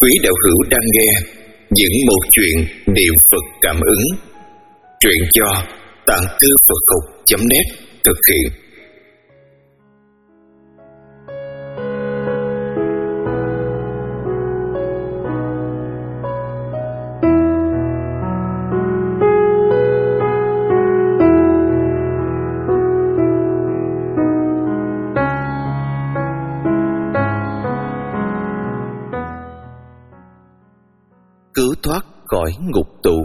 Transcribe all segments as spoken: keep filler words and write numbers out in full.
quý đạo hữu đang nghe những một chuyện niệm Phật cảm ứng. Truyện do Tạng Thư Phật Học chấm net thực hiện. Cứu thoát khỏi ngục tù.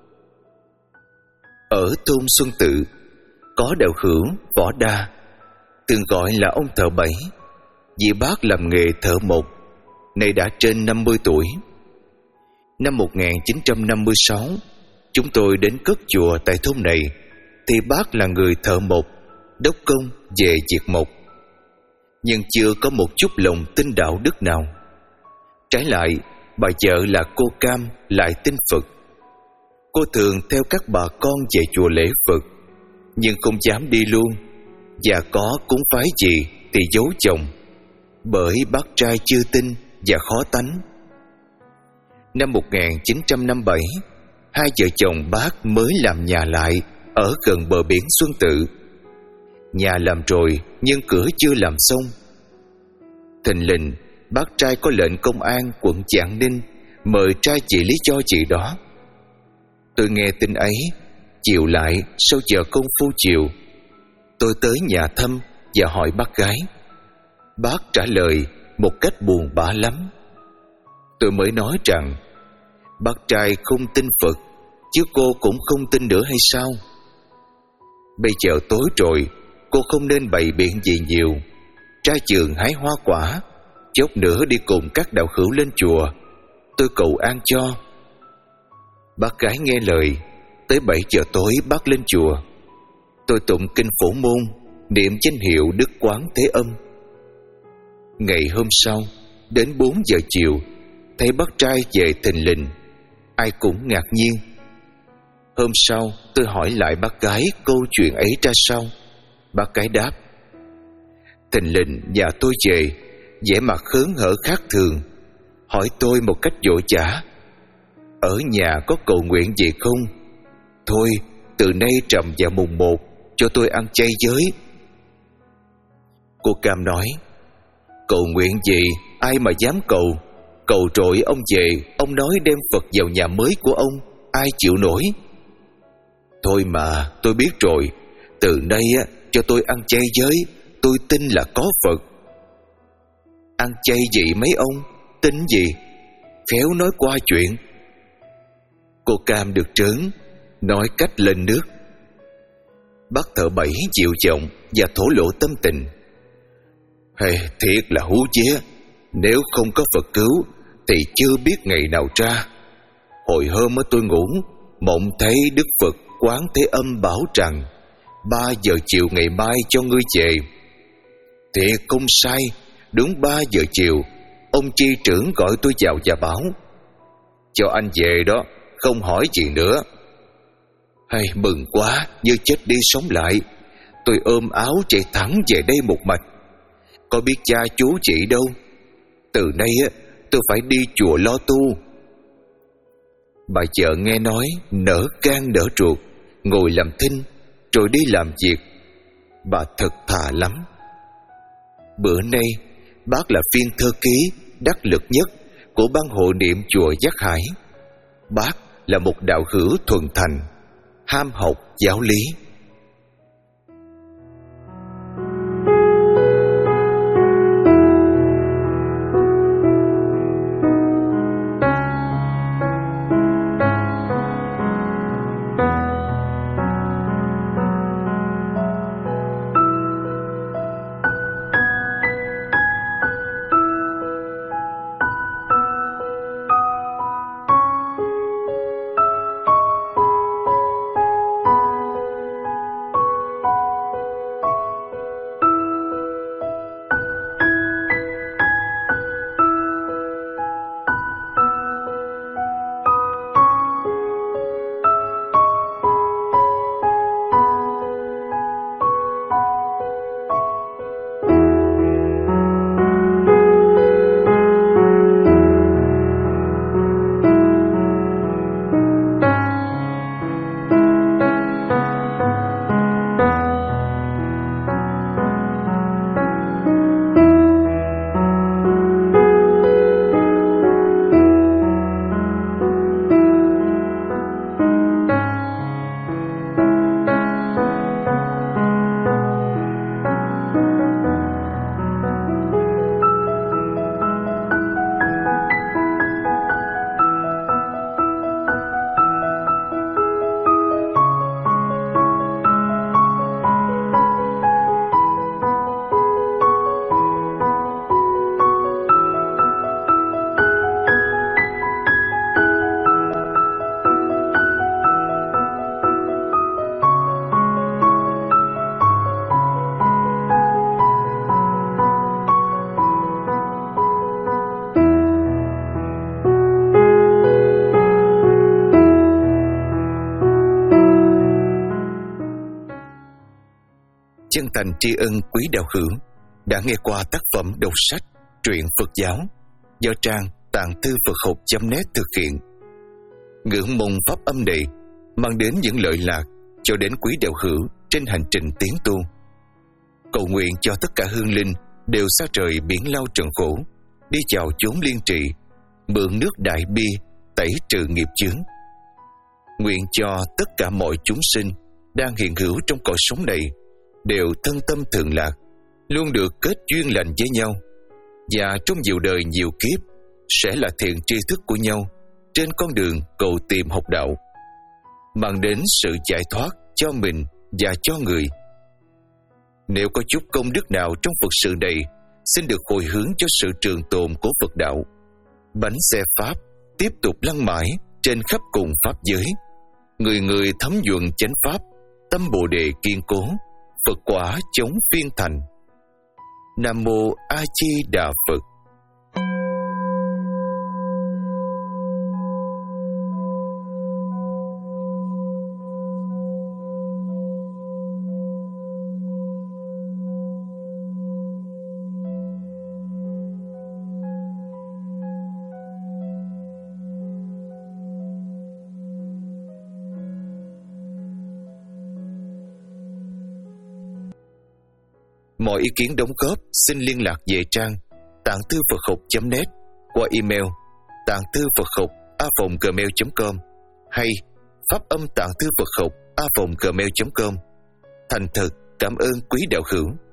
Ở thôn Xuân Tự có đạo hữu Võ Đa, thường gọi là ông thợ bảy, vì bác làm nghề thợ mộc, nay đã trên năm mươi tuổi. Năm một nghìn chín trăm năm mươi sáu, chúng tôi đến cất chùa tại thôn này, thì bác là người thợ mộc, đốc công về việc mộc, nhưng chưa có một chút lòng tin đạo đức nào. Trái lại, bà vợ là cô Cam lại tin Phật. Cô thường theo các bà con về chùa lễ Phật, nhưng không dám đi luôn, và có cúng phái gì thì giấu chồng, bởi bác trai chưa tin và khó tánh. Năm một nghìn chín trăm năm mươi bảy, hai vợ chồng bác mới làm nhà lại ở gần bờ biển Xuân Tự. Nhà làm rồi nhưng cửa chưa làm xong. Thình lình bác trai có lệnh công an quận Vạn Ninh mời trai chị lý do gì đó. Tôi nghe tin ấy, chiều lại sau giờ công phu chiều, tôi tới nhà thăm và hỏi bác gái. Bác trả lời một cách buồn bã lắm. Tôi mới nói rằng bác trai không tin Phật, chứ cô cũng không tin nữa hay sao? Bây giờ tối rồi, cô không nên bày biện gì nhiều. Trai trường hái hoa quả, chốc nữa đi cùng các đạo hữu lên chùa, tôi cầu an cho. Bác gái nghe lời. Tới bảy giờ tối bác lên chùa. Tôi tụng kinh Phổ Môn, niệm danh hiệu Đức Quán Thế Âm. Ngày hôm sau, đến bốn giờ chiều, thấy bác trai về thình lình, ai cũng ngạc nhiên. Hôm sau tôi hỏi lại bác gái câu chuyện ấy ra sao. Bác gái đáp: thình lình nhà tôi về, vẻ mặt hớn hở khác thường, hỏi tôi một cách vội vã: ở nhà có cầu nguyện gì không? Thôi, từ nay trầm vào mùng một cho tôi ăn chay với. Cô Cam nói: cầu nguyện gì, ai mà dám cầu. Cầu rồi ông về, ông nói đem Phật vào nhà mới của ông, ai chịu nổi. Thôi mà, tôi biết rồi, từ nay á, cho tôi ăn chay với, tôi tin là có Phật. Ăn chay gì mấy ông, tin gì? Khéo nói qua chuyện. Cô Cam được trớn, nói cách lên nước. Bác thợ bảy dịu giọng và thổ lộ tâm tình. Hey, thiệt là hú vía, nếu không có Phật cứu thì chưa biết ngày nào ra. Hồi hôm tôi ngủ, mộng thấy Đức Phật Quán Thế Âm bảo rằng ba giờ chiều ngày mai cho ngươi về. Thiệt không sai, đúng ba giờ chiều, ông chi trưởng gọi tôi vào và bảo: cho anh về đó, không hỏi gì nữa. Hay mừng quá, như chết đi sống lại. Tôi ôm áo chạy thẳng về đây một mạch. Có biết cha chú chị đâu. Từ nay á, tôi phải đi chùa lo tu. Bà vợ nghe nói nở gan nở ruột, ngồi làm thinh rồi đi làm việc. Bà thật thà lắm. Bữa nay bác là phiên thơ ký đắc lực nhất của ban hộ niệm chùa Giác Hải. Bác là một đạo hữu thuần thành, ham học giáo lý. thành tri ân quý đạo hữu đã nghe qua tác phẩm đọc sách truyện Phật giáo do trang tạng thư Phật học chấm net thực hiện. Ngưỡng mong pháp âm này mang đến những lợi lạc cho đến quý đạo hữu trên hành trình tiến tu. Cầu nguyện cho tất cả hương linh đều xa trời biển lao trần khổ, đi vào chốn liên trị, mượn nước đại bi tẩy trừ nghiệp chướng. Nguyện cho tất cả mọi chúng sinh đang hiện hữu trong cõi sống này đều thân tâm thường lạc, luôn được kết duyên lành với nhau, và trong nhiều đời nhiều kiếp sẽ là thiện tri thức của nhau trên con đường cầu tìm học đạo, mang đến sự giải thoát cho mình và cho người. Nếu có chút công đức nào trong Phật sự này, xin được hồi hướng cho sự trường tồn của Phật đạo. Bánh xe Pháp tiếp tục lăn mãi trên khắp cùng Pháp giới. Người người thấm nhuận chánh Pháp, tâm Bồ Đề kiên cố, Phật quả chống phiên thành. Nam Mô A Di Đà Phật. Mọi ý kiến đóng góp xin liên lạc về trang tạng thư Phật học chấm net qua email tạng thư Phật học a còng gmail chấm com hay pháp âm tạng thư Phật học a còng gmail chấm com. Thành thật cảm ơn quý đạo hữu.